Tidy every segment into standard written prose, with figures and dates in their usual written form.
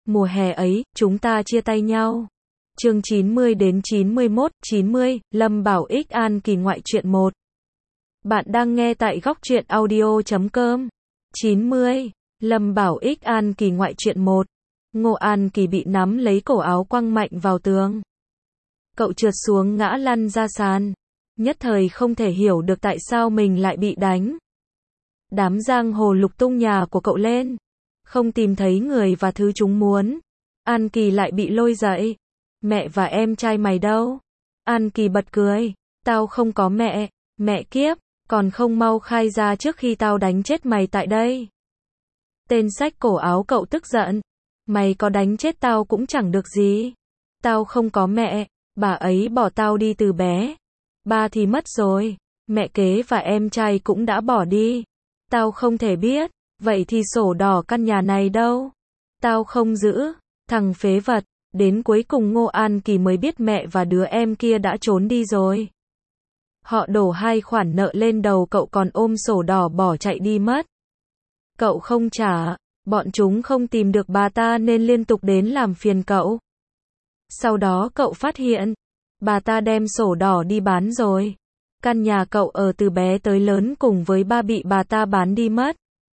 Mùa hè ấy, chúng ta chia tay nhau. Chương 90 đến 91, 90, Lâm Bảo Ích An Kỳ ngoại truyện 1. Bạn đang nghe tại góc truyện audio.com. 90, Lâm Bảo Ích An Kỳ ngoại truyện 1. Ngô An Kỳ bị nắm lấy cổ áo quăng mạnh vào tường. Cậu trượt xuống ngã lăn ra sàn. Nhất thời không thể hiểu được tại sao mình lại bị đánh. Đám giang hồ lục tung nhà của cậu lên. Không tìm thấy người và thứ chúng muốn. An Kỳ lại bị lôi dậy. Mẹ và em trai mày đâu? An Kỳ bật cười. Tao không có mẹ. Mẹ kiếp, còn không mau khai ra trước khi tao đánh chết mày tại đây. Tên xách cổ áo cậu tức giận. Mày có đánh chết tao cũng chẳng được gì. Tao không có mẹ. Bà ấy bỏ tao đi từ bé. Ba thì mất rồi. Mẹ kế và em trai cũng đã bỏ đi. Tao không thể biết. Vậy thì sổ đỏ căn nhà này đâu? Tao không giữ. Thằng phế vật. Đến cuối cùng Ngô An Kỳ mới biết mẹ và đứa em kia đã trốn đi rồi. Họ đổ 2 khoản nợ lên đầu cậu còn ôm sổ đỏ bỏ chạy đi mất. Cậu không trả. Bọn chúng không tìm được bà ta nên liên tục đến làm phiền cậu. Sau đó cậu phát hiện. Bà ta đem sổ đỏ đi bán rồi. Căn nhà cậu ở từ bé tới lớn cùng với ba bị bà ta bán đi mất.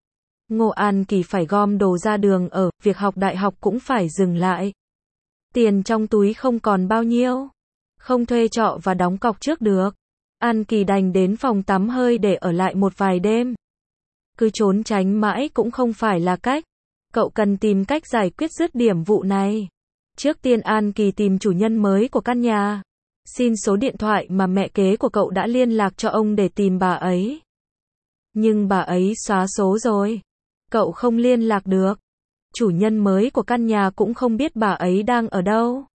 Ngô An Kỳ phải gom đồ ra đường ở, việc học đại học cũng phải dừng lại. Tiền trong túi không còn bao nhiêu. Không thuê trọ và đóng cọc trước được. An Kỳ đành đến phòng tắm hơi để ở lại một vài đêm. Cứ trốn tránh mãi cũng không phải là cách. Cậu cần tìm cách giải quyết dứt điểm vụ này. Trước tiên An Kỳ tìm chủ nhân mới của căn nhà. Xin số điện thoại mà mẹ kế của cậu đã liên lạc cho ông để tìm bà ấy. Nhưng bà ấy xóa số rồi. Cậu không liên lạc được. Chủ nhân mới của căn nhà cũng không biết bà ấy đang ở đâu.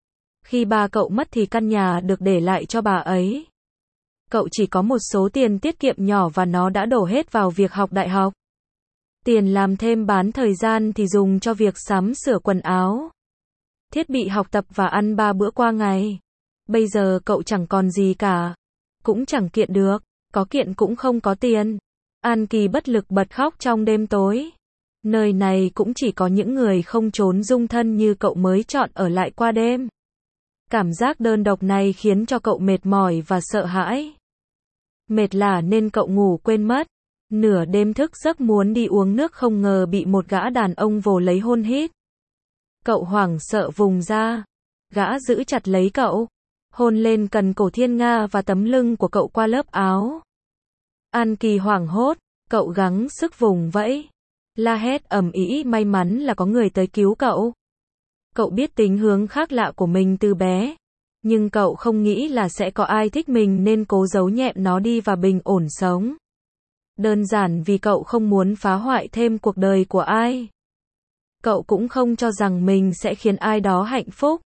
Khi ba cậu mất thì căn nhà được để lại cho bà ấy. Cậu chỉ có một số tiền tiết kiệm nhỏ và nó đã đổ hết vào việc học đại học. Tiền làm thêm bán thời gian thì dùng cho việc sắm sửa quần áo, thiết bị học tập và ăn 3 bữa qua ngày. Bây giờ cậu chẳng còn gì cả. Cũng chẳng kiện được. Có kiện cũng không có tiền. An Kỳ bất lực bật khóc trong đêm tối. Nơi này cũng chỉ có những người không trốn dung thân như cậu mới chọn ở lại qua đêm. Cảm giác đơn độc này khiến cho cậu mệt mỏi và sợ hãi. Mệt lả nên cậu ngủ quên mất. Nửa đêm thức giấc muốn đi uống nước không ngờ bị một gã đàn ông vồ lấy hôn hít. Cậu hoảng sợ vùng ra. Gã giữ chặt lấy cậu. Hôn lên cần cổ thiên nga và tấm lưng của cậu qua lớp áo. An Kỳ hoảng hốt. Cậu gắng sức vùng vẫy. La hét ầm ĩ, may mắn là có người tới cứu cậu. Cậu biết tính hướng khác lạ của mình từ bé. Nhưng cậu không nghĩ là sẽ có ai thích mình nên cố giấu nhẹm nó đi và bình ổn sống. Đơn giản vì cậu không muốn phá hoại thêm cuộc đời của ai. Cậu cũng không cho rằng mình sẽ khiến ai đó hạnh phúc.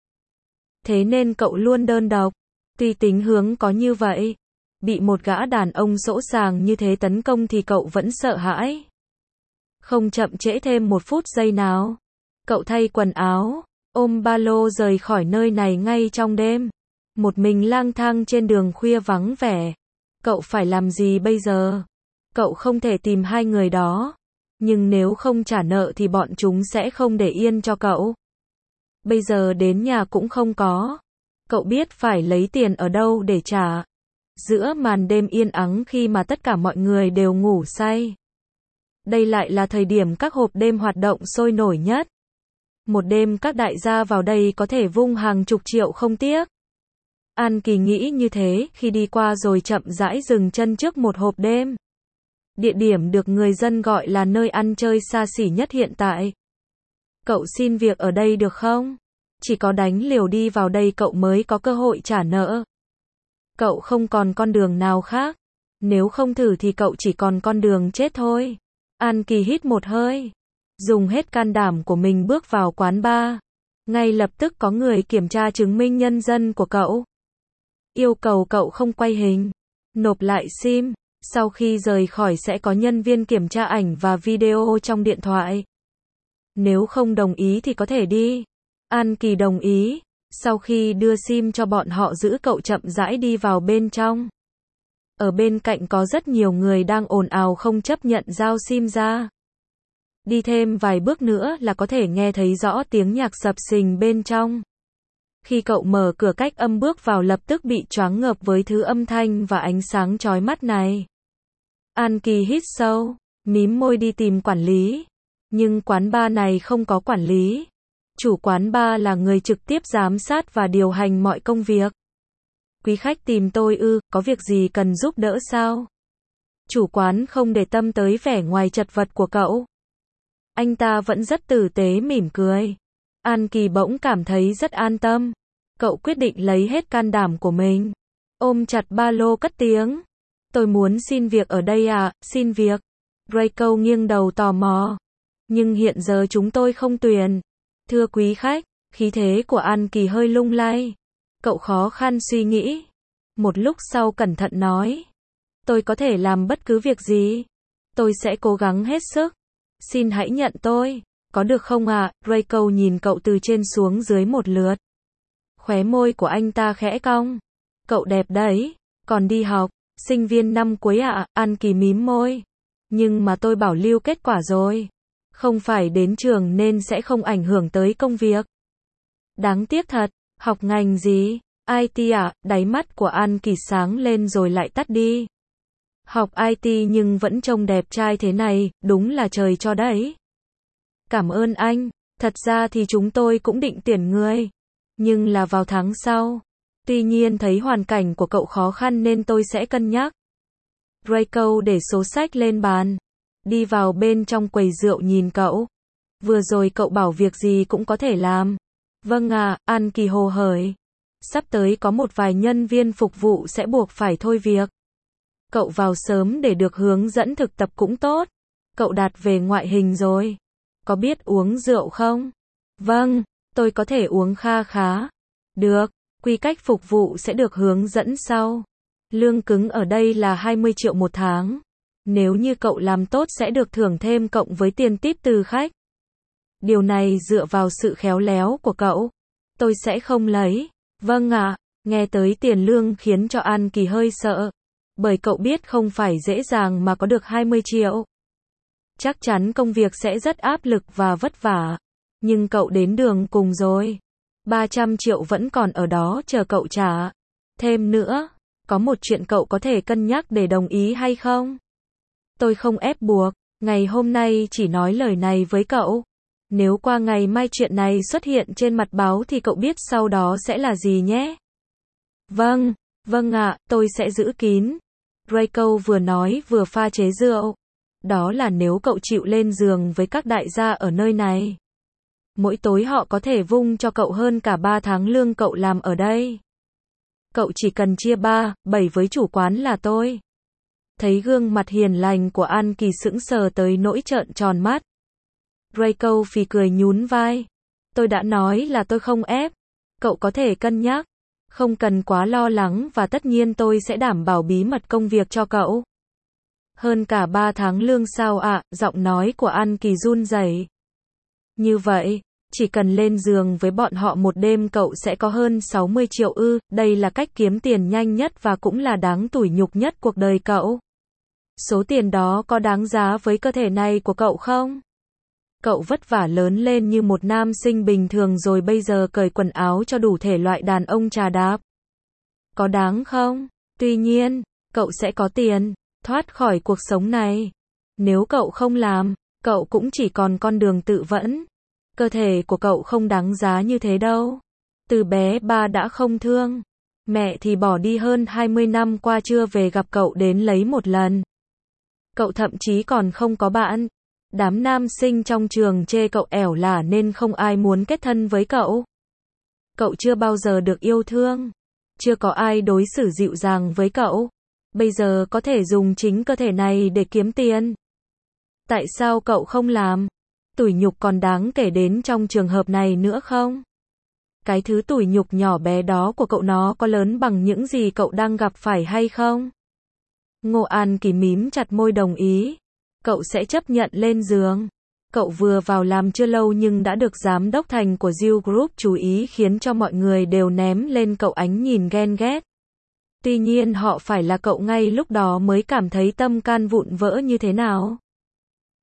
Thế nên cậu luôn đơn độc. Tuy tính hướng có như vậy, bị một gã đàn ông sỗ sàng như thế tấn công thì cậu vẫn sợ hãi. Không chậm trễ thêm một phút giây nào. Cậu thay quần áo, ôm ba lô rời khỏi nơi này ngay trong đêm. Một mình lang thang trên đường khuya vắng vẻ. Cậu phải làm gì bây giờ? Cậu không thể tìm 2 người đó. Nhưng nếu không trả nợ thì bọn chúng sẽ không để yên cho cậu. Bây giờ đến nhà cũng không có. Cậu biết phải lấy tiền ở đâu để trả. Giữa màn đêm yên ắng khi mà tất cả mọi người đều ngủ say. Đây lại là thời điểm các hộp đêm hoạt động sôi nổi nhất. Một đêm các đại gia vào đây có thể vung hàng chục triệu không tiếc. An Kỳ nghĩ như thế khi đi qua rồi chậm rãi dừng chân trước một hộp đêm. Địa điểm được người dân gọi là nơi ăn chơi xa xỉ nhất hiện tại. Cậu xin việc ở đây được không? Chỉ có đánh liều đi vào đây cậu mới có cơ hội trả nợ. Cậu không còn con đường nào khác. Nếu không thử thì cậu chỉ còn con đường chết thôi. An Kỳ hít một hơi. Dùng hết can đảm của mình bước vào quán bar. Ngay lập tức có người kiểm tra chứng minh nhân dân của cậu. Yêu cầu cậu không quay hình. Nộp lại SIM. Sau khi rời khỏi sẽ có nhân viên kiểm tra ảnh và video trong điện thoại. Nếu không đồng ý thì có thể đi. An Kỳ đồng ý. Sau khi đưa SIM cho bọn họ giữ cậu chậm rãi đi vào bên trong. Ở bên cạnh có rất nhiều người đang ồn ào không chấp nhận giao SIM ra. Đi thêm vài bước nữa là có thể nghe thấy rõ tiếng nhạc sập sình bên trong. Khi cậu mở cửa cách âm bước vào lập tức bị choáng ngợp với thứ âm thanh và ánh sáng chói mắt này. An Kỳ hít sâu, mím môi đi tìm quản lý. Nhưng quán bar này không có quản lý. Chủ quán bar là người trực tiếp giám sát và điều hành mọi công việc. Quý khách tìm tôi ư, có việc gì cần giúp đỡ sao? Chủ quán không để tâm tới vẻ ngoài chật vật của cậu. Anh ta vẫn rất tử tế mỉm cười. An Kỳ bỗng cảm thấy rất an tâm. Cậu quyết định lấy hết can đảm của mình. Ôm chặt ba lô cất tiếng. Tôi muốn xin việc ở đây à, xin việc. Draco nghiêng đầu tò mò. Nhưng hiện giờ chúng tôi không tuyển. Thưa quý khách, khí thế của An Kỳ hơi lung lay. Cậu khó khăn suy nghĩ. Một lúc sau cẩn thận nói. Tôi có thể làm bất cứ việc gì. Tôi sẽ cố gắng hết sức. Xin hãy nhận tôi. Có được không ạ? Draco nhìn cậu từ trên xuống dưới một lượt. Khóe môi của anh ta khẽ cong. Cậu đẹp đấy. Còn đi học. Sinh viên năm cuối ạ. An Kỳ mím môi. Nhưng mà tôi bảo lưu kết quả rồi. Không phải đến trường nên sẽ không ảnh hưởng tới công việc. Đáng tiếc thật. Học ngành gì? IT ạ. Đáy mắt của An Kỳ sáng lên rồi lại tắt đi. Học IT nhưng vẫn trông đẹp trai thế này, đúng là trời cho đấy. Cảm ơn anh. Thật ra thì chúng tôi cũng định tuyển người. Nhưng là vào tháng sau. Tuy nhiên thấy hoàn cảnh của cậu khó khăn nên tôi sẽ cân nhắc. Draco để số sách lên bàn. Đi vào bên trong quầy rượu nhìn cậu. Vừa rồi cậu bảo việc gì cũng có thể làm. Vâng à, An Kỳ hồ hởi. Sắp tới có một vài nhân viên phục vụ sẽ buộc phải thôi việc. Cậu vào sớm để được hướng dẫn thực tập cũng tốt. Cậu đạt về ngoại hình rồi. Có biết uống rượu không? Vâng, tôi có thể uống kha khá. Được, quy cách phục vụ sẽ được hướng dẫn sau. Lương cứng ở đây là 20 triệu một tháng. Nếu như cậu làm tốt sẽ được thưởng thêm cộng với tiền tip từ khách. Điều này dựa vào sự khéo léo của cậu. Tôi sẽ không lấy. Vâng ạ, nghe tới tiền lương khiến cho An Kỳ hơi sợ. Bởi cậu biết không phải dễ dàng mà có được 20 triệu. Chắc chắn công việc sẽ rất áp lực và vất vả. Nhưng cậu đến đường cùng rồi. 300 triệu vẫn còn ở đó chờ cậu trả. Thêm nữa, có một chuyện cậu có thể cân nhắc để đồng ý hay không? Tôi không ép buộc, ngày hôm nay chỉ nói lời này với cậu. Nếu qua ngày mai chuyện này xuất hiện trên mặt báo thì cậu biết sau đó sẽ là gì nhé. Vâng, vâng ạ, tôi sẽ giữ kín. Draco vừa nói vừa pha chế rượu. Đó là nếu cậu chịu lên giường với các đại gia ở nơi này. Mỗi tối họ có thể vung cho cậu hơn cả 3 tháng lương cậu làm ở đây. Cậu chỉ cần chia 3/7 với chủ quán là tôi. Thấy gương mặt hiền lành của An Kỳ sững sờ tới nỗi trợn tròn mắt. Draco phì cười nhún vai. Tôi đã nói là tôi không ép. Cậu có thể cân nhắc. Không cần quá lo lắng và tất nhiên tôi sẽ đảm bảo bí mật công việc cho cậu. Hơn cả 3 tháng lương sao ạ? Giọng nói của An Kỳ run rẩy. Như vậy, chỉ cần lên giường với bọn họ một đêm cậu sẽ có hơn 60 triệu ư, đây là cách kiếm tiền nhanh nhất và cũng là đáng tủi nhục nhất cuộc đời cậu. Số tiền đó có đáng giá với cơ thể này của cậu không? Cậu vất vả lớn lên như một nam sinh bình thường rồi bây giờ cởi quần áo cho đủ thể loại đàn ông trà đạp. Có đáng không? Tuy nhiên, cậu sẽ có tiền, thoát khỏi cuộc sống này. Nếu cậu không làm, cậu cũng chỉ còn con đường tự vẫn. Cơ thể của cậu không đáng giá như thế đâu. Từ bé ba đã không thương. Mẹ thì bỏ đi hơn 20 năm qua chưa về gặp cậu đến lấy một lần. Cậu thậm chí còn không có bạn. Đám nam sinh trong trường chê cậu ẻo lả nên không ai muốn kết thân với cậu. Cậu chưa bao giờ được yêu thương. Chưa có ai đối xử dịu dàng với cậu. Bây giờ có thể dùng chính cơ thể này để kiếm tiền. Tại sao cậu không làm? Tủi nhục còn đáng kể đến trong trường hợp này nữa không? Cái thứ tủi nhục nhỏ bé đó của cậu nó có lớn bằng những gì cậu đang gặp phải hay không? Ngô An Kỳ mím chặt môi đồng ý. Cậu sẽ chấp nhận lên giường. Cậu vừa vào làm chưa lâu nhưng đã được giám đốc thành của Diêu Group chú ý khiến cho mọi người đều ném lên cậu ánh nhìn ghen ghét. Tuy nhiên họ phải là cậu ngay lúc đó mới cảm thấy tâm can vụn vỡ như thế nào.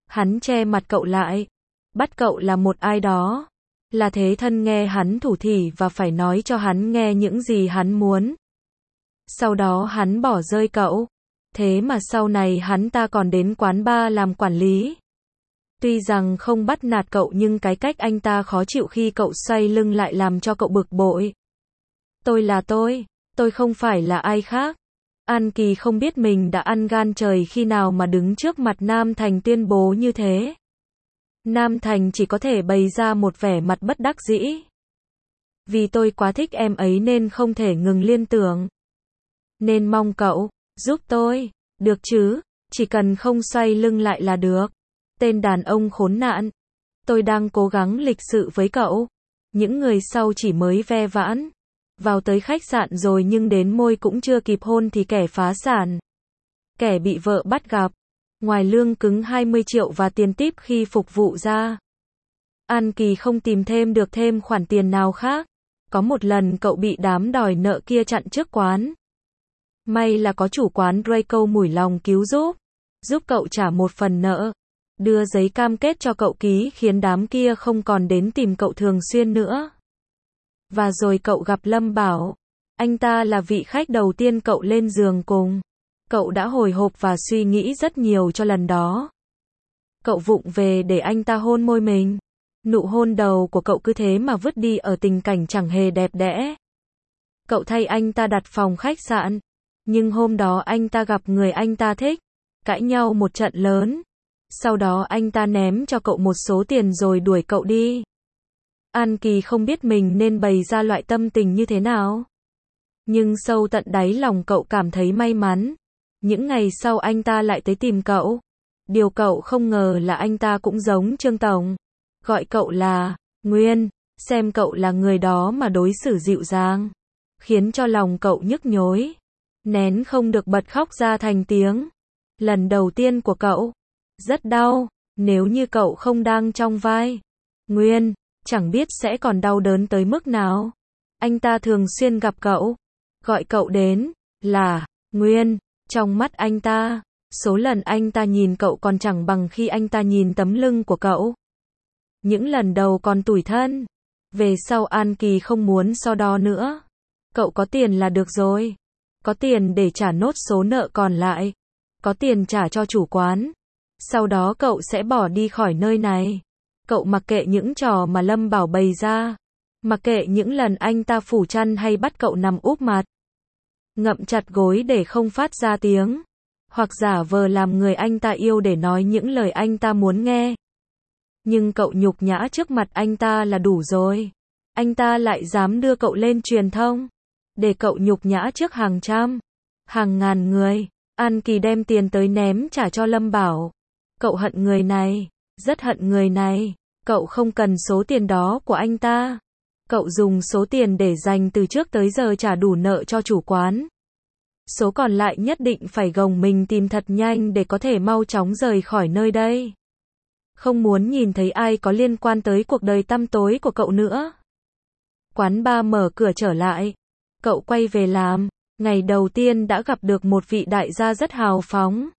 Hắn che mặt cậu lại. Bắt cậu là một ai đó. Là thế thân nghe hắn thủ thỉ và phải nói cho hắn nghe những gì hắn muốn. Sau đó hắn bỏ rơi cậu. Thế mà sau này hắn ta còn đến quán bar làm quản lý. Tuy rằng không bắt nạt cậu nhưng cái cách anh ta khó chịu khi cậu xoay lưng lại làm cho cậu bực bội. Tôi là tôi không phải là ai khác. An Kỳ không biết mình đã ăn gan trời khi nào mà đứng trước mặt Nam Thành tuyên bố như thế. Nam Thành chỉ có thể bày ra một vẻ mặt bất đắc dĩ. Vì tôi quá thích em ấy nên không thể ngừng liên tưởng. Nên mong cậu giúp tôi, được chứ, chỉ cần không xoay lưng lại là được. Tên đàn ông khốn nạn. Tôi đang cố gắng lịch sự với cậu. Những người sau chỉ mới ve vãn. Vào tới khách sạn rồi nhưng đến môi cũng chưa kịp hôn thì kẻ phá sản. Kẻ bị vợ bắt gặp. Ngoài lương cứng 20 triệu và tiền típ khi phục vụ ra. An Kỳ không tìm thêm được thêm khoản tiền nào khác. Có một lần cậu bị đám đòi nợ kia chặn trước quán. May là có chủ quán Draco mủi lòng cứu giúp cậu trả một phần nợ. Đưa giấy cam kết cho cậu ký khiến đám kia không còn đến tìm cậu thường xuyên nữa. Và rồi cậu gặp Lâm Bảo. Anh ta là vị khách đầu tiên cậu lên giường cùng. Cậu đã hồi hộp và suy nghĩ rất nhiều cho lần đó. Cậu vụng về để anh ta hôn môi mình. Nụ hôn đầu của cậu cứ thế mà vứt đi ở tình cảnh chẳng hề đẹp đẽ. Cậu thay anh ta đặt phòng khách sạn. Nhưng hôm đó anh ta gặp người anh ta thích. Cãi nhau một trận lớn. Sau đó anh ta ném cho cậu một số tiền rồi đuổi cậu đi. An Kỳ không biết mình nên bày ra loại tâm tình như thế nào. Nhưng sâu tận đáy lòng cậu cảm thấy may mắn. Những ngày sau anh ta lại tới tìm cậu. Điều cậu không ngờ là anh ta cũng giống Trương Tổng. Gọi cậu là Nguyên, xem cậu là người đó mà đối xử dịu dàng. Khiến cho lòng cậu nhức nhối. Nén không được bật khóc ra thành tiếng. Lần đầu tiên của cậu. Rất đau, nếu như cậu không đang trong vai Nguyên, chẳng biết sẽ còn đau đớn tới mức nào. Anh ta thường xuyên gặp cậu, gọi cậu đến là Nguyên. Trong mắt anh ta, số lần anh ta nhìn cậu còn chẳng bằng khi anh ta nhìn tấm lưng của cậu. Những lần đầu còn tủi thân. Về sau An Kỳ không muốn so đo nữa. Cậu có tiền là được rồi. Có tiền để trả nốt số nợ còn lại. Có tiền trả cho chủ quán. Sau đó cậu sẽ bỏ đi khỏi nơi này. Cậu mặc kệ những trò mà Lâm Bảo bày ra. Mặc kệ những lần anh ta phủ chăn hay bắt cậu nằm úp mặt. Ngậm chặt gối để không phát ra tiếng. Hoặc giả vờ làm người anh ta yêu để nói những lời anh ta muốn nghe. Nhưng cậu nhục nhã trước mặt anh ta là đủ rồi. Anh ta lại dám đưa cậu lên truyền thông. Để cậu nhục nhã trước hàng trăm, hàng ngàn người. An Kỳ đem tiền tới ném trả cho Lâm Bảo. Cậu hận người này, rất hận người này. Cậu không cần số tiền đó của anh ta. Cậu dùng số tiền để dành từ trước tới giờ trả đủ nợ cho chủ quán. Số còn lại nhất định phải gồng mình tìm thật nhanh để có thể mau chóng rời khỏi nơi đây. Không muốn nhìn thấy ai có liên quan tới cuộc đời tăm tối của cậu nữa. Quán bar mở cửa trở lại. Cậu quay về làm. Ngày đầu tiên đã gặp được một vị đại gia rất hào phóng.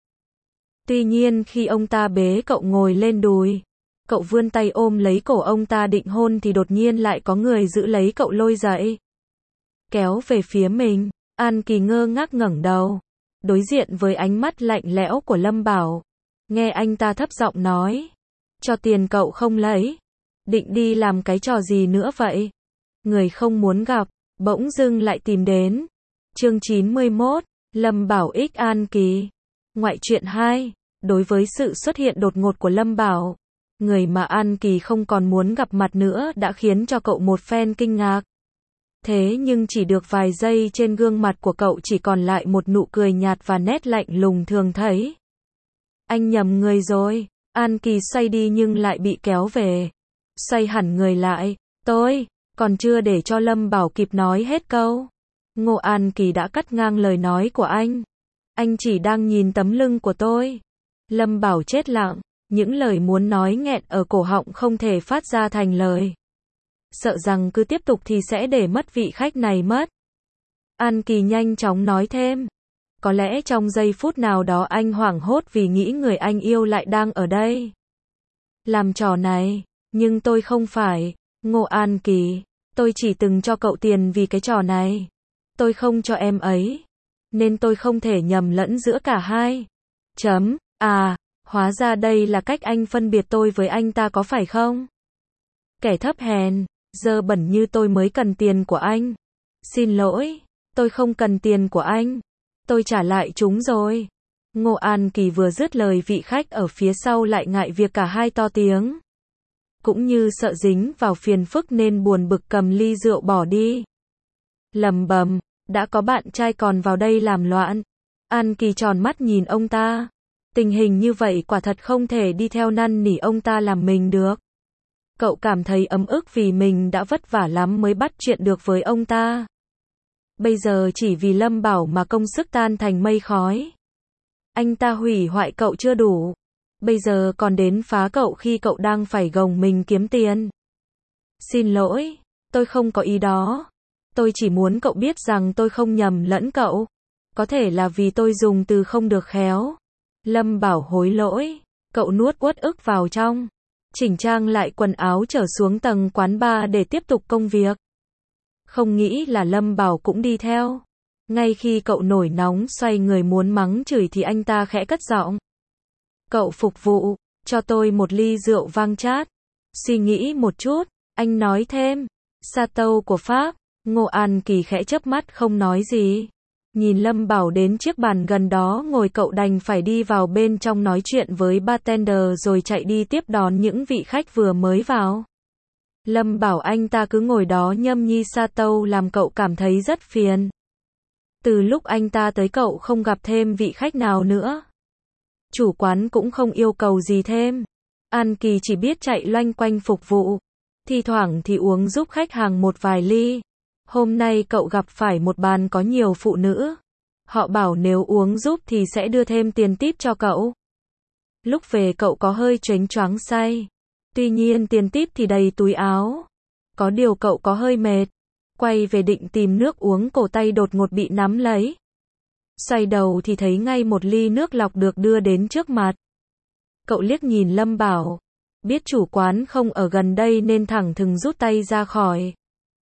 Tuy nhiên khi ông ta bế cậu ngồi lên đùi, cậu vươn tay ôm lấy cổ ông ta định hôn thì đột nhiên lại có người giữ lấy cậu lôi dậy. Kéo về phía mình. An Kỳ ngơ ngác ngẩng đầu. Đối diện với ánh mắt lạnh lẽo của Lâm Bảo. Nghe anh ta thấp giọng nói. Cho tiền cậu không lấy. Định đi làm cái trò gì nữa vậy? Người không muốn gặp, bỗng dưng lại tìm đến. Chương 91, Lâm Bảo ích An Kỳ. Ngoại truyện 2, đối với sự xuất hiện đột ngột của Lâm Bảo, người mà An Kỳ không còn muốn gặp mặt nữa đã khiến cho cậu một phen kinh ngạc. Thế nhưng chỉ được vài giây trên gương mặt của cậu chỉ còn lại một nụ cười nhạt và nét lạnh lùng thường thấy. Anh nhầm người rồi. An Kỳ xoay đi nhưng lại bị kéo về. Xoay hẳn người lại. Tôi, còn chưa để cho Lâm Bảo kịp nói hết câu. Ngô An Kỳ đã cắt ngang lời nói của anh. Anh chỉ đang nhìn tấm lưng của tôi. Lâm Bảo chết lặng. Những lời muốn nói nghẹn ở cổ họng không thể phát ra thành lời. Sợ rằng cứ tiếp tục thì sẽ để mất vị khách này mất. An Kỳ nhanh chóng nói thêm. Có lẽ trong giây phút nào đó anh hoảng hốt vì nghĩ người anh yêu lại đang ở đây. Làm trò này. Nhưng tôi không phải. Ngô An Kỳ. Tôi chỉ từng cho cậu tiền vì cái trò này. Tôi không cho em ấy. Nên tôi không thể nhầm lẫn giữa cả hai. À, hóa ra đây là cách anh phân biệt tôi với anh ta có phải không? Kẻ thấp hèn, dơ bẩn như tôi mới cần tiền của anh. Xin lỗi, tôi không cần tiền của anh. Tôi trả lại chúng rồi. Ngô An Kỳ vừa dứt lời, vị khách ở phía sau lại ngại việc cả hai to tiếng. Cũng như sợ dính vào phiền phức nên buồn bực cầm ly rượu bỏ đi. Lầm bầm, đã có bạn trai còn vào đây làm loạn. An Kỳ tròn mắt nhìn ông ta. Tình hình như vậy quả thật không thể đi theo năn nỉ ông ta làm mình được. Cậu cảm thấy ấm ức vì mình đã vất vả lắm mới bắt chuyện được với ông ta. Bây giờ chỉ vì Lâm Bảo mà công sức tan thành mây khói. Anh ta hủy hoại cậu chưa đủ. Bây giờ còn đến phá cậu khi cậu đang phải gồng mình kiếm tiền. Xin lỗi, tôi không có ý đó. Tôi chỉ muốn cậu biết rằng tôi không nhầm lẫn cậu. Có thể là vì tôi dùng từ không được khéo. Lâm Bảo hối lỗi. Cậu nuốt uất ức vào trong. Chỉnh trang lại quần áo trở xuống tầng quán bar để tiếp tục công việc. Không nghĩ là Lâm Bảo cũng đi theo. Ngay khi cậu nổi nóng xoay người muốn mắng chửi thì anh ta khẽ cất giọng. Cậu phục vụ, cho tôi một ly rượu vang chát. Suy nghĩ một chút, anh nói thêm. Chateau của Pháp. Ngô An Kỳ khẽ chớp mắt không nói gì. Nhìn Lâm Bảo đến chiếc bàn gần đó ngồi, cậu đành phải đi vào bên trong nói chuyện với bartender rồi chạy đi tiếp đón những vị khách vừa mới vào. Lâm Bảo anh ta cứ ngồi đó nhâm nhi Chateau làm cậu cảm thấy rất phiền. Từ lúc anh ta tới cậu không gặp thêm vị khách nào nữa. Chủ quán cũng không yêu cầu gì thêm. An Kỳ chỉ biết chạy loanh quanh phục vụ. Thi thoảng thì uống giúp khách hàng một vài ly. Hôm nay cậu gặp phải một bàn có nhiều phụ nữ. Họ bảo nếu uống giúp thì sẽ đưa thêm tiền tip cho cậu. Lúc về cậu có hơi chếnh choáng say. Tuy nhiên tiền tip thì đầy túi áo. Có điều cậu có hơi mệt. Quay về định tìm nước uống, cổ tay đột ngột bị nắm lấy. Xoay đầu thì thấy ngay một ly nước lọc được đưa đến trước mặt. Cậu liếc nhìn Lâm Bảo. Biết chủ quán không ở gần đây nên thẳng thừng rút tay ra khỏi.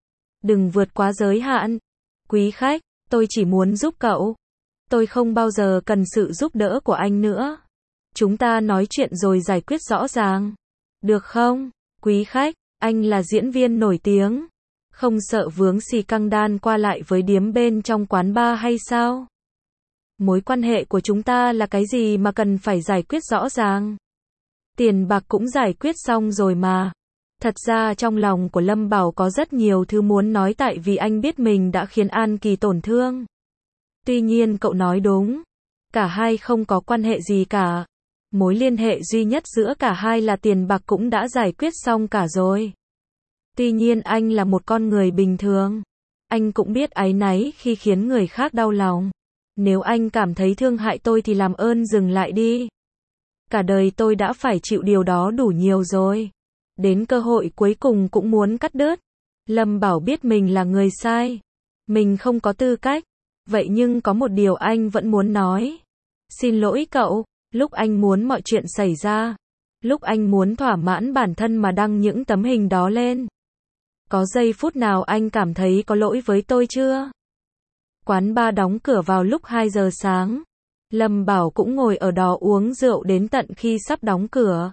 Đừng vượt quá giới hạn. Quý khách, tôi chỉ muốn giúp cậu. Tôi không bao giờ cần sự giúp đỡ của anh nữa. Chúng ta nói chuyện rồi giải quyết rõ ràng. Được không? Quý khách, anh là diễn viên nổi tiếng. Không sợ vướng xì căng đan qua lại với điếm bên trong quán bar hay sao? Mối quan hệ của chúng ta là cái gì mà cần phải giải quyết rõ ràng? Tiền bạc cũng giải quyết xong rồi mà. Thật ra trong lòng của Lâm Bảo có rất nhiều thứ muốn nói tại vì anh biết mình đã khiến An Kỳ tổn thương. Tuy nhiên cậu nói đúng. Cả hai không có quan hệ gì cả. Mối liên hệ duy nhất giữa cả hai là tiền bạc cũng đã giải quyết xong cả rồi. Tuy nhiên anh là một con người bình thường. Anh cũng biết áy náy khi khiến người khác đau lòng. Nếu anh cảm thấy thương hại tôi thì làm ơn dừng lại đi. Cả đời tôi đã phải chịu điều đó đủ nhiều rồi. Đến cơ hội cuối cùng cũng muốn cắt đứt. Lâm Bảo biết mình là người sai. Mình không có tư cách. Vậy nhưng có một điều anh vẫn muốn nói. Xin lỗi cậu, lúc anh muốn mọi chuyện xảy ra. Lúc anh muốn thỏa mãn bản thân mà đăng những tấm hình đó lên. Có giây phút nào anh cảm thấy có lỗi với tôi chưa? Quán bar đóng cửa vào lúc 2 giờ sáng. Lâm Bảo cũng ngồi ở đó uống rượu đến tận khi sắp đóng cửa.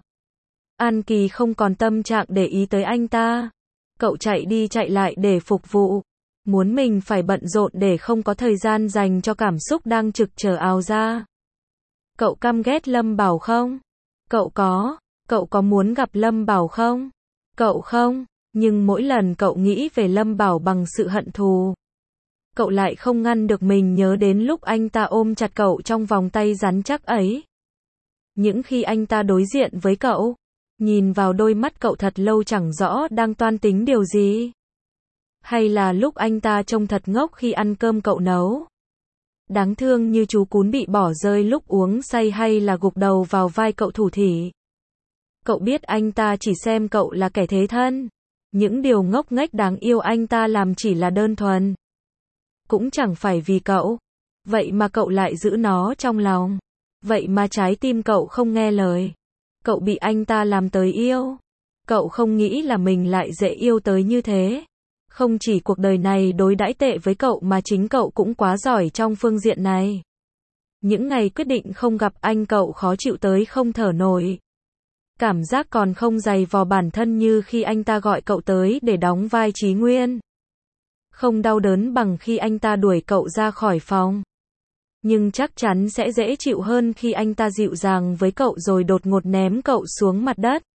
An Kỳ không còn tâm trạng để ý tới anh ta. Cậu chạy đi chạy lại để phục vụ. Muốn mình phải bận rộn để không có thời gian dành cho cảm xúc đang trực chờ ào ra. Cậu căm ghét Lâm Bảo không? Cậu có muốn gặp Lâm Bảo không? Cậu không, nhưng mỗi lần cậu nghĩ về Lâm Bảo bằng sự hận thù. Cậu lại không ngăn được mình nhớ đến lúc anh ta ôm chặt cậu trong vòng tay rắn chắc ấy. Những khi anh ta đối diện với cậu, nhìn vào đôi mắt cậu thật lâu chẳng rõ đang toan tính điều gì. Hay là lúc anh ta trông thật ngốc khi ăn cơm cậu nấu. Đáng thương như chú cún bị bỏ rơi lúc uống say, hay là gục đầu vào vai cậu thủ thỉ. Cậu biết anh ta chỉ xem cậu là kẻ thế thân. Những điều ngốc nghếch đáng yêu anh ta làm chỉ là đơn thuần. Cũng chẳng phải vì cậu. Vậy mà cậu lại giữ nó trong lòng. Vậy mà trái tim cậu không nghe lời. Cậu bị anh ta làm tới yêu. Cậu không nghĩ là mình lại dễ yêu tới như thế. Không chỉ cuộc đời này đối đãi tệ với cậu mà chính cậu cũng quá giỏi trong phương diện này. Những ngày quyết định không gặp anh cậu khó chịu tới không thở nổi. Cảm giác còn không dày vò bản thân như khi anh ta gọi cậu tới để đóng vai Chí Nguyên. Không đau đớn bằng khi anh ta đuổi cậu ra khỏi phòng. Nhưng chắc chắn sẽ dễ chịu hơn khi anh ta dịu dàng với cậu rồi đột ngột ném cậu xuống mặt đất.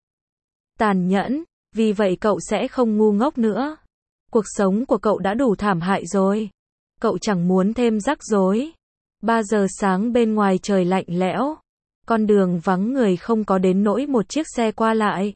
Tàn nhẫn, vì vậy cậu sẽ không ngu ngốc nữa. Cuộc sống của cậu đã đủ thảm hại rồi. Cậu chẳng muốn thêm rắc rối. 3 giờ sáng bên ngoài trời lạnh lẽo. Con đường vắng người không có đến nỗi một chiếc xe qua lại.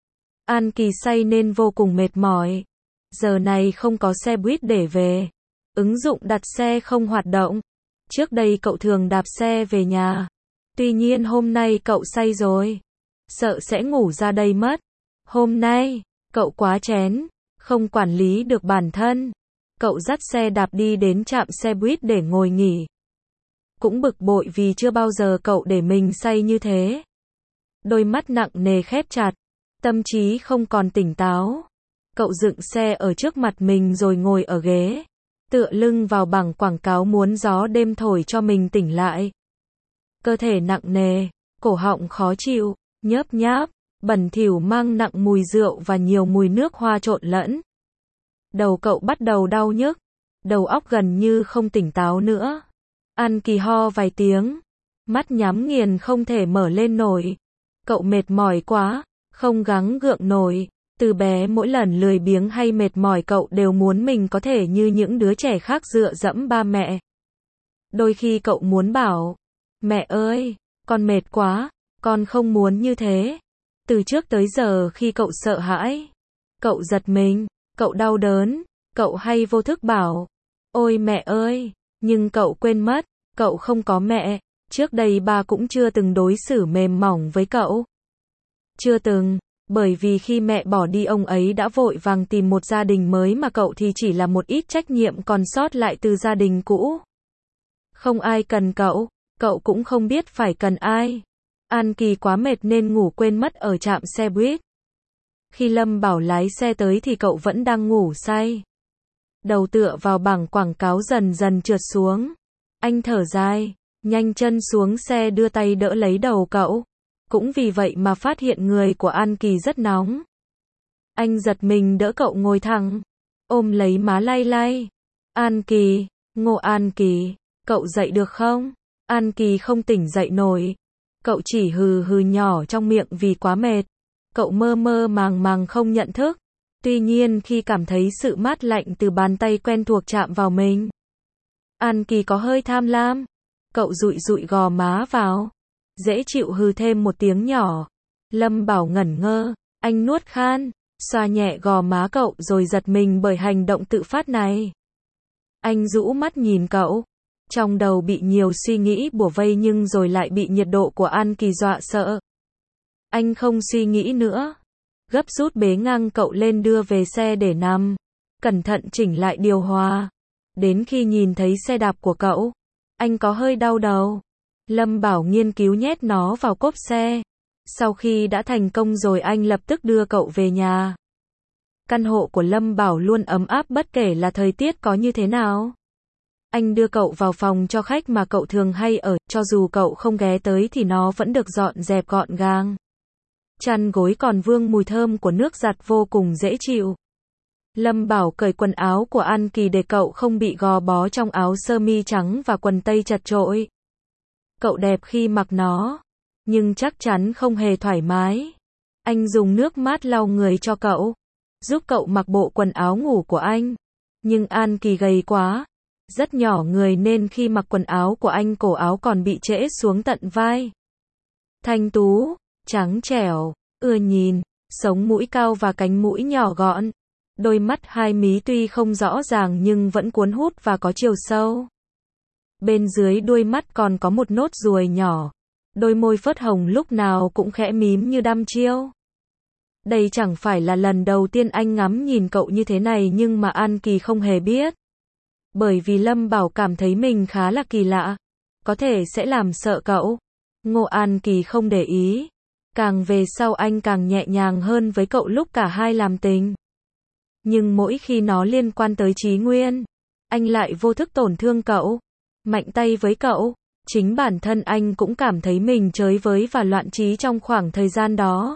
An Kỳ say nên vô cùng mệt mỏi. Giờ này không có xe buýt để về. Ứng dụng đặt xe không hoạt động. Trước đây cậu thường đạp xe về nhà. Tuy nhiên hôm nay cậu say rồi. Sợ sẽ ngủ ra đây mất. Hôm nay, cậu quá chén. Không quản lý được bản thân. Cậu dắt xe đạp đi đến trạm xe buýt để ngồi nghỉ. Cũng bực bội vì chưa bao giờ cậu để mình say như thế. Đôi mắt nặng nề khép chặt. Tâm trí không còn tỉnh táo. Cậu dựng xe ở trước mặt mình rồi ngồi ở ghế. Tựa lưng vào bảng quảng cáo muốn gió đêm thổi cho mình tỉnh lại. Cơ thể nặng nề, cổ họng khó chịu, nhớp nháp, bẩn thỉu mang nặng mùi rượu và nhiều mùi nước hoa trộn lẫn. Đầu cậu bắt đầu đau nhức. Đầu óc gần như không tỉnh táo nữa. An Kỳ ho vài tiếng. Mắt nhắm nghiền không thể mở lên nổi. Cậu mệt mỏi quá, không gắng gượng nổi. Từ bé mỗi lần lười biếng hay mệt mỏi cậu đều muốn mình có thể như những đứa trẻ khác dựa dẫm ba mẹ. Đôi khi cậu muốn bảo, mẹ ơi, con mệt quá, con không muốn như thế. Từ trước tới giờ khi cậu sợ hãi, cậu giật mình, cậu đau đớn, cậu hay vô thức bảo, ôi mẹ ơi, nhưng cậu quên mất, cậu không có mẹ. Trước đây ba cũng chưa từng đối xử mềm mỏng với cậu. Chưa từng. Bởi vì khi mẹ bỏ đi ông ấy đã vội vàng tìm một gia đình mới mà cậu thì chỉ là một ít trách nhiệm còn sót lại từ gia đình cũ. Không ai cần cậu cũng không biết phải cần ai. An Kỳ quá mệt nên ngủ quên mất ở trạm xe buýt. Khi Lâm Bảo lái xe tới thì cậu vẫn đang ngủ say. Đầu tựa vào bảng quảng cáo dần dần trượt xuống. Anh thở dài, nhanh chân xuống xe đưa tay đỡ lấy đầu cậu. Cũng vì vậy mà phát hiện người của An Kỳ rất nóng. Anh giật mình đỡ cậu ngồi thẳng, ôm lấy má lay lay. An Kỳ, Ngô An Kỳ, cậu dậy được không? An Kỳ không tỉnh dậy nổi. Cậu chỉ hừ hừ nhỏ trong miệng vì quá mệt. Cậu mơ mơ màng màng không nhận thức. Tuy nhiên khi cảm thấy sự mát lạnh từ bàn tay quen thuộc chạm vào mình, An Kỳ có hơi tham lam. Cậu dụi dụi gò má vào. Dễ chịu hừ thêm một tiếng nhỏ. Lâm Bảo ngẩn ngơ, anh nuốt khan, xoa nhẹ gò má cậu rồi giật mình bởi hành động tự phát này. Anh rũ mắt nhìn cậu, trong đầu bị nhiều suy nghĩ bủa vây nhưng rồi lại bị nhiệt độ của An Kỳ dọa sợ. Anh không suy nghĩ nữa, gấp rút bế ngang cậu lên đưa về xe để nằm, cẩn thận chỉnh lại điều hòa. Đến khi nhìn thấy xe đạp của cậu, anh có hơi đau đầu. Lâm Bảo nghiên cứu nhét nó vào cốp xe. Sau khi đã thành công rồi anh lập tức đưa cậu về nhà. Căn hộ của Lâm Bảo luôn ấm áp bất kể là thời tiết có như thế nào. Anh đưa cậu vào phòng cho khách mà cậu thường hay ở, cho dù cậu không ghé tới thì nó vẫn được dọn dẹp gọn gàng. Chăn gối còn vương mùi thơm của nước giặt vô cùng dễ chịu. Lâm Bảo cởi quần áo của An Kỳ để cậu không bị gò bó trong áo sơ mi trắng và quần tây chật chội. Cậu đẹp khi mặc nó, nhưng chắc chắn không hề thoải mái. Anh dùng nước mát lau người cho cậu, giúp cậu mặc bộ quần áo ngủ của anh. Nhưng An Kỳ gầy quá, rất nhỏ người nên khi mặc quần áo của anh cổ áo còn bị trễ xuống tận vai. Thanh tú, trắng trẻo, ưa nhìn, sống mũi cao và cánh mũi nhỏ gọn. Đôi mắt hai mí tuy không rõ ràng nhưng vẫn cuốn hút và có chiều sâu. Bên dưới đuôi mắt còn có một nốt ruồi nhỏ. Đôi môi phớt hồng lúc nào cũng khẽ mím như đăm chiêu. Đây chẳng phải là lần đầu tiên anh ngắm nhìn cậu như thế này nhưng mà An Kỳ không hề biết. Bởi vì Lâm Bảo cảm thấy mình khá là kỳ lạ. Có thể sẽ làm sợ cậu. Ngô An Kỳ không để ý. Càng về sau anh càng nhẹ nhàng hơn với cậu lúc cả hai làm tình. Nhưng mỗi khi nó liên quan tới Chí Nguyên, anh lại vô thức tổn thương cậu, mạnh tay với cậu. Chính bản thân anh cũng cảm thấy mình chới với và loạn trí trong khoảng thời gian đó.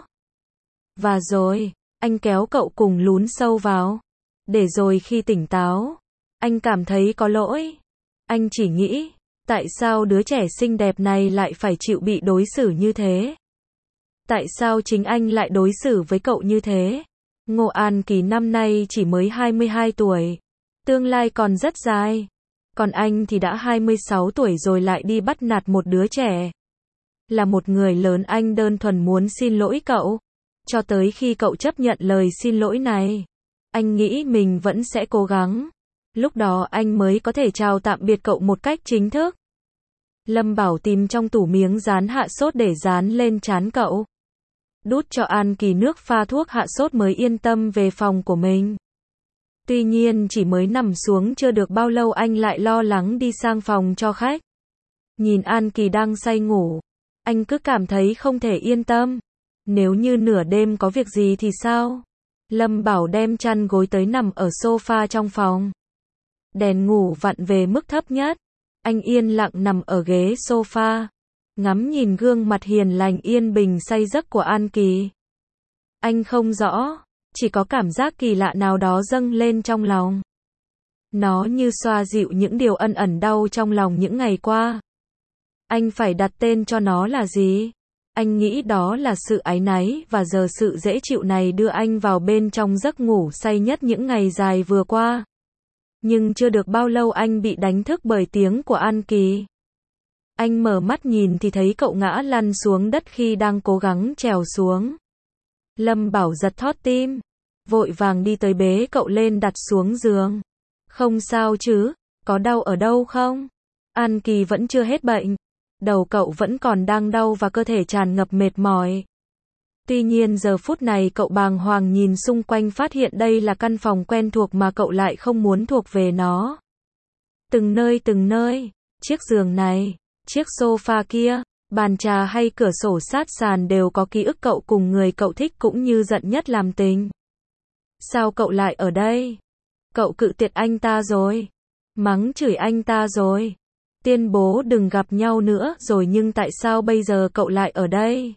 Và rồi, anh kéo cậu cùng lún sâu vào. Để rồi khi tỉnh táo, anh cảm thấy có lỗi. Anh chỉ nghĩ, tại sao đứa trẻ xinh đẹp này lại phải chịu bị đối xử như thế? Tại sao chính anh lại đối xử với cậu như thế? Ngô An Kỳ năm nay chỉ mới 22 tuổi. Tương lai còn rất dài. Còn anh thì đã 26 tuổi rồi lại đi bắt nạt một đứa trẻ. Là một người lớn anh đơn thuần muốn xin lỗi cậu. Cho tới khi cậu chấp nhận lời xin lỗi này, anh nghĩ mình vẫn sẽ cố gắng. Lúc đó anh mới có thể chào tạm biệt cậu một cách chính thức. Lâm Bảo tìm trong tủ miếng dán hạ sốt để dán lên trán cậu. Đút cho An Kỳ nước pha thuốc hạ sốt mới yên tâm về phòng của mình. Tuy nhiên chỉ mới nằm xuống chưa được bao lâu anh lại lo lắng đi sang phòng cho khách. Nhìn An Kỳ đang say ngủ, anh cứ cảm thấy không thể yên tâm. Nếu như nửa đêm có việc gì thì sao? Lâm Bảo đem chăn gối tới nằm ở sofa trong phòng. Đèn ngủ vặn về mức thấp nhất. Anh yên lặng nằm ở ghế sofa, ngắm nhìn gương mặt hiền lành yên bình say giấc của An Kỳ. Anh không rõ, chỉ có cảm giác kỳ lạ nào đó dâng lên trong lòng. Nó như xoa dịu những điều ẩn ẩn đau trong lòng những ngày qua. Anh phải đặt tên cho nó là gì? Anh nghĩ đó là sự áy náy và giờ sự dễ chịu này đưa anh vào bên trong giấc ngủ say nhất những ngày dài vừa qua. Nhưng chưa được bao lâu anh bị đánh thức bởi tiếng của An Kỳ. Anh mở mắt nhìn thì thấy cậu ngã lăn xuống đất khi đang cố gắng trèo xuống. Lâm Bảo giật thót tim, vội vàng đi tới bế cậu lên đặt xuống giường. Không sao chứ, có đau ở đâu không? An Kỳ vẫn chưa hết bệnh. Đầu cậu vẫn còn đang đau và cơ thể tràn ngập mệt mỏi. Tuy nhiên giờ phút này cậu bàng hoàng nhìn xung quanh phát hiện đây là căn phòng quen thuộc mà cậu lại không muốn thuộc về nó. Từng nơi, chiếc giường này, chiếc sofa kia, bàn trà hay cửa sổ sát sàn đều có ký ức cậu cùng người cậu thích cũng như giận nhất làm tình. Sao cậu lại ở đây? Cậu cự tuyệt anh ta rồi. Mắng chửi anh ta rồi. Tuyên bố đừng gặp nhau nữa rồi nhưng tại sao bây giờ cậu lại ở đây?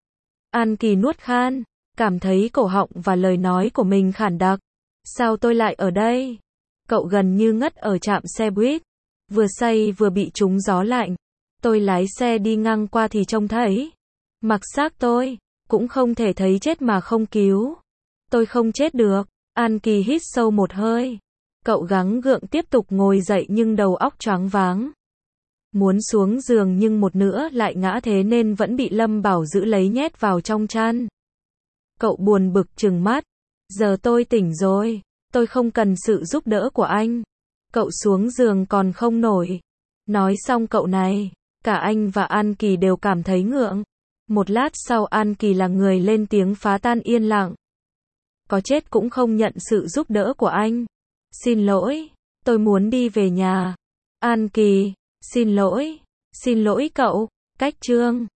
An Kỳ nuốt khan, cảm thấy cổ họng và lời nói của mình khản đặc. Sao tôi lại ở đây? Cậu gần như ngất ở trạm xe buýt. Vừa say vừa bị trúng gió lạnh. Tôi lái xe đi ngang qua thì trông thấy. Mặc xác tôi, cũng không thể thấy chết mà không cứu. Tôi không chết được. An Kỳ hít sâu một hơi. Cậu gắng gượng tiếp tục ngồi dậy nhưng đầu óc choáng váng. Muốn xuống giường nhưng một nữa lại ngã thế nên vẫn bị Lâm Bảo giữ lấy nhét vào trong chăn. Cậu buồn bực trừng mắt. Giờ tôi tỉnh rồi. Tôi không cần sự giúp đỡ của anh. Cậu xuống giường còn không nổi. Nói xong cậu này, cả anh và An Kỳ đều cảm thấy ngượng. Một lát sau An Kỳ là người lên tiếng phá tan yên lặng. Có chết cũng không nhận sự giúp đỡ của anh. Xin lỗi, tôi muốn đi về nhà. An Kỳ, xin lỗi cậu. Cách chương